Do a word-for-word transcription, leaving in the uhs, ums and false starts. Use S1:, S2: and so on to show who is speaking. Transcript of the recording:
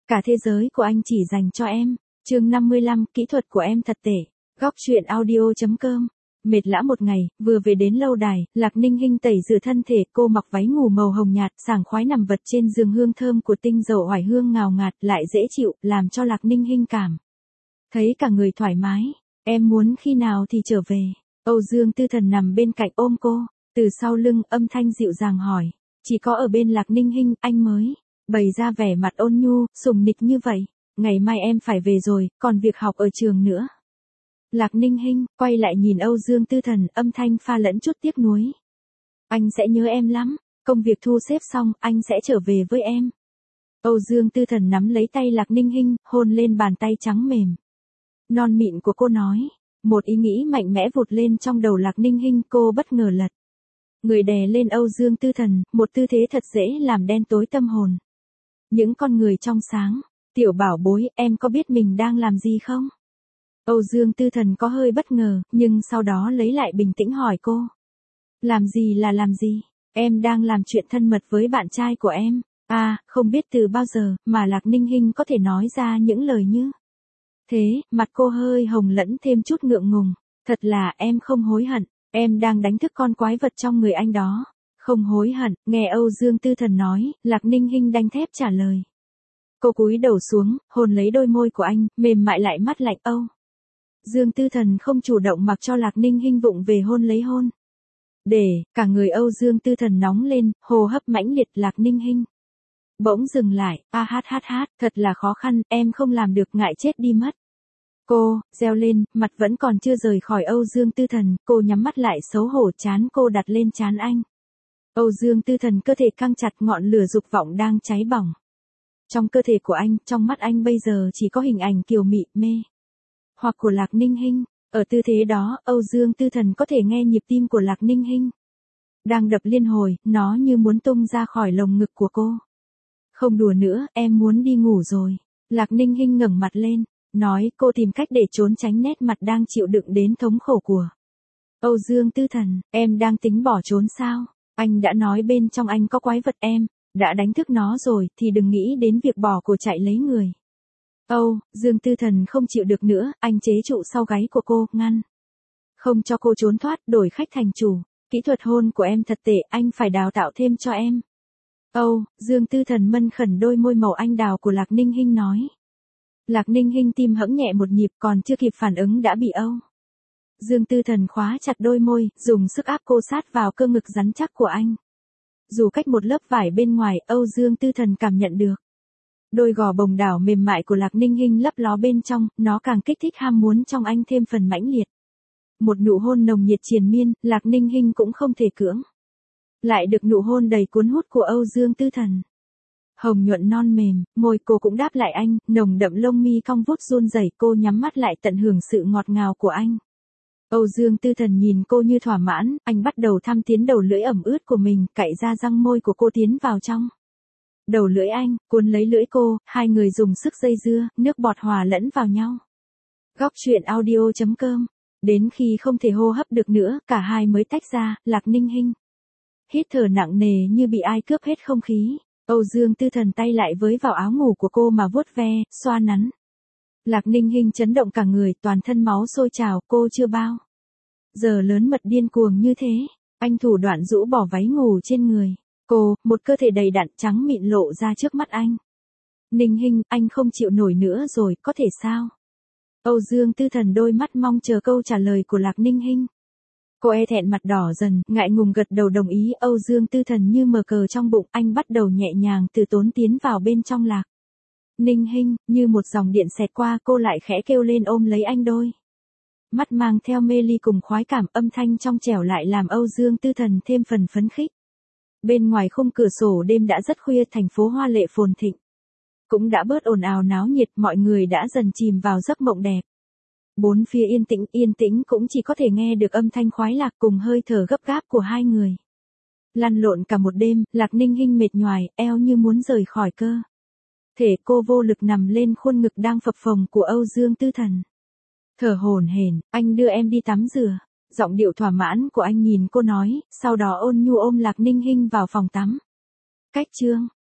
S1: Cả thế giới của anh chỉ dành cho em. Chương năm mươi lăm, kỹ thuật của em thật tệ. Góc truyện audio chấm com. Mệt lã một ngày, vừa về đến lâu đài, Lạc Ninh Hinh tẩy rửa thân thể, cô mặc váy ngủ màu hồng nhạt, sảng khoái nằm vật trên giường, hương thơm của tinh dầu oải hương ngào ngạt lại dễ chịu, làm cho Lạc Ninh Hinh cảm thấy cả người thoải mái. Em muốn khi nào thì trở về? Âu Dương Tư Thần nằm bên cạnh ôm cô, từ sau lưng âm thanh dịu dàng hỏi. Chỉ có ở bên Lạc Ninh Hinh anh mới bày ra vẻ mặt ôn nhu, sùng nịch như vậy. Ngày mai em phải về rồi, còn việc học ở trường nữa. Lạc Ninh Hinh quay lại nhìn Âu Dương Tư Thần, âm thanh pha lẫn chút tiếc nuối. Anh sẽ nhớ em lắm, công việc thu xếp xong, anh sẽ trở về với em. Âu Dương Tư Thần nắm lấy tay Lạc Ninh Hinh, hôn lên bàn tay trắng mềm non mịn của cô nói. Một ý nghĩ mạnh mẽ vụt lên trong đầu Lạc Ninh Hinh, cô bất ngờ lật người đè lên Âu Dương Tư Thần, một tư thế thật dễ làm đen tối tâm hồn những con người trong sáng. Tiểu bảo bối, em có biết mình đang làm gì không? Âu Dương Tư Thần có hơi bất ngờ, nhưng sau đó lấy lại bình tĩnh hỏi cô. Làm gì là làm gì? Em đang làm chuyện thân mật với bạn trai của em. À, không biết từ bao giờ mà Lạc Ninh Hinh có thể nói ra những lời như thế, mặt cô hơi hồng lẫn thêm chút ngượng ngùng. Thật là em không hối hận, em đang đánh thức con quái vật trong người anh đó. Không hối hận, nghe Âu Dương Tư Thần nói, Lạc Ninh Hinh đanh thép trả lời. Cô cúi đầu xuống, hôn lấy đôi môi của anh, mềm mại lại mắt lạnh. Âu Dương Tư Thần không chủ động mặc cho Lạc Ninh Hinh vụng về hôn lấy hôn. Để, cả người Âu Dương Tư Thần nóng lên, hô hấp mãnh liệt. Lạc Ninh Hinh bỗng dừng lại, a hát hát hát, thật là khó khăn, em không làm được, ngại chết đi mất. Cô, reo lên, mặt vẫn còn chưa rời khỏi Âu Dương Tư Thần, cô nhắm mắt lại xấu hổ, trán cô đặt lên trán anh. Âu Dương Tư Thần cơ thể căng chặt, ngọn lửa dục vọng đang cháy bỏng trong cơ thể của anh, trong mắt anh bây giờ chỉ có hình ảnh kiều mị, mê hoặc của Lạc Ninh Hinh. Ở tư thế đó, Âu Dương Tư Thần có thể nghe nhịp tim của Lạc Ninh Hinh đang đập liên hồi, nó như muốn tung ra khỏi lồng ngực của cô. Không đùa nữa, em muốn đi ngủ rồi. Lạc Ninh Hinh ngẩng mặt lên, nói. Cô tìm cách để trốn tránh nét mặt đang chịu đựng đến thống khổ của Âu Dương Tư Thần. Em đang tính bỏ trốn sao? Anh đã nói bên trong anh có quái vật, em đã đánh thức nó rồi, thì đừng nghĩ đến việc bỏ của chạy lấy người. Âu Dương Tư Thần không chịu được nữa, anh chế trụ sau gáy của cô, ngăn không cho cô trốn thoát, đổi khách thành chủ. Kỹ thuật hôn của em thật tệ, anh phải đào tạo thêm cho em. Âu Dương Tư Thần mân khẩn đôi môi màu anh đào của Lạc Ninh Hinh nói. Lạc Ninh Hinh tim hẫng nhẹ một nhịp, còn chưa kịp phản ứng đã bị Âu Dương Tư Thần khóa chặt đôi môi, dùng sức áp cô sát vào cơ ngực rắn chắc của anh. Dù cách một lớp vải bên ngoài, Âu Dương Tư Thần cảm nhận được đôi gò bồng đảo mềm mại của Lạc Ninh Hinh lấp ló bên trong, nó càng kích thích ham muốn trong anh thêm phần mãnh liệt. Một nụ hôn nồng nhiệt triền miên, Lạc Ninh Hinh cũng không thể cưỡng lại được nụ hôn đầy cuốn hút của Âu Dương Tư Thần. Hồng nhuận non mềm, môi cô cũng đáp lại anh, nồng đậm lông mi cong vút run rẩy, cô nhắm mắt lại tận hưởng sự ngọt ngào của anh. Âu Dương Tư Thần nhìn cô như thỏa mãn, anh bắt đầu thăm tiến đầu lưỡi ẩm ướt của mình, cạy ra răng môi của cô tiến vào trong đầu lưỡi anh, cuốn lấy lưỡi cô, hai người dùng sức dây dưa, nước bọt hòa lẫn vào nhau. Góc truyện audio chấm com. Đến khi không thể hô hấp được nữa, cả hai mới tách ra. Lạc Ninh Hinh hít thở nặng nề như bị ai cướp hết không khí. Âu Dương Tư Thần tay lại với vào áo ngủ của cô mà vuốt ve, xoa nắn. Lạc Ninh Hinh chấn động cả người, toàn thân máu sôi trào, cô chưa bao giờ lớn mật điên cuồng như thế. Anh thủ đoạn rũ bỏ váy ngủ trên người cô, một cơ thể đầy đặn trắng mịn lộ ra trước mắt anh. Ninh Hinh, anh không chịu nổi nữa rồi, có thể sao? Âu Dương Tư Thần đôi mắt mong chờ câu trả lời của Lạc Ninh Hinh. Cô e thẹn mặt đỏ dần, ngại ngùng gật đầu đồng ý. Âu Dương Tư Thần như mờ cờ trong bụng, anh bắt đầu nhẹ nhàng từ tốn tiến vào bên trong Lạc Ninh Hinh, như một dòng điện xẹt qua, cô lại khẽ kêu lên ôm lấy anh, đôi mắt mang theo mê ly cùng khoái cảm, âm thanh trong trẻo lại làm Âu Dương Tư Thần thêm phần phấn khích. Bên ngoài khung cửa sổ đêm đã rất khuya, thành phố hoa lệ phồn thịnh cũng đã bớt ồn ào náo nhiệt, mọi người đã dần chìm vào giấc mộng đẹp. Bốn phía yên tĩnh, yên tĩnh cũng chỉ có thể nghe được âm thanh khoái lạc cùng hơi thở gấp gáp của hai người. Lăn lộn cả một đêm, Lạc Ninh Hinh mệt nhoài, eo như muốn rời khỏi cơ thể, cô vô lực nằm lên khuôn ngực đang phập phồng của Âu Dương Tư Thần. Thở hổn hển, anh đưa em đi tắm rửa. Giọng điệu thỏa mãn của anh nhìn cô nói, sau đó ôn nhu ôm Lạc Ninh Hinh vào phòng tắm. Cách chương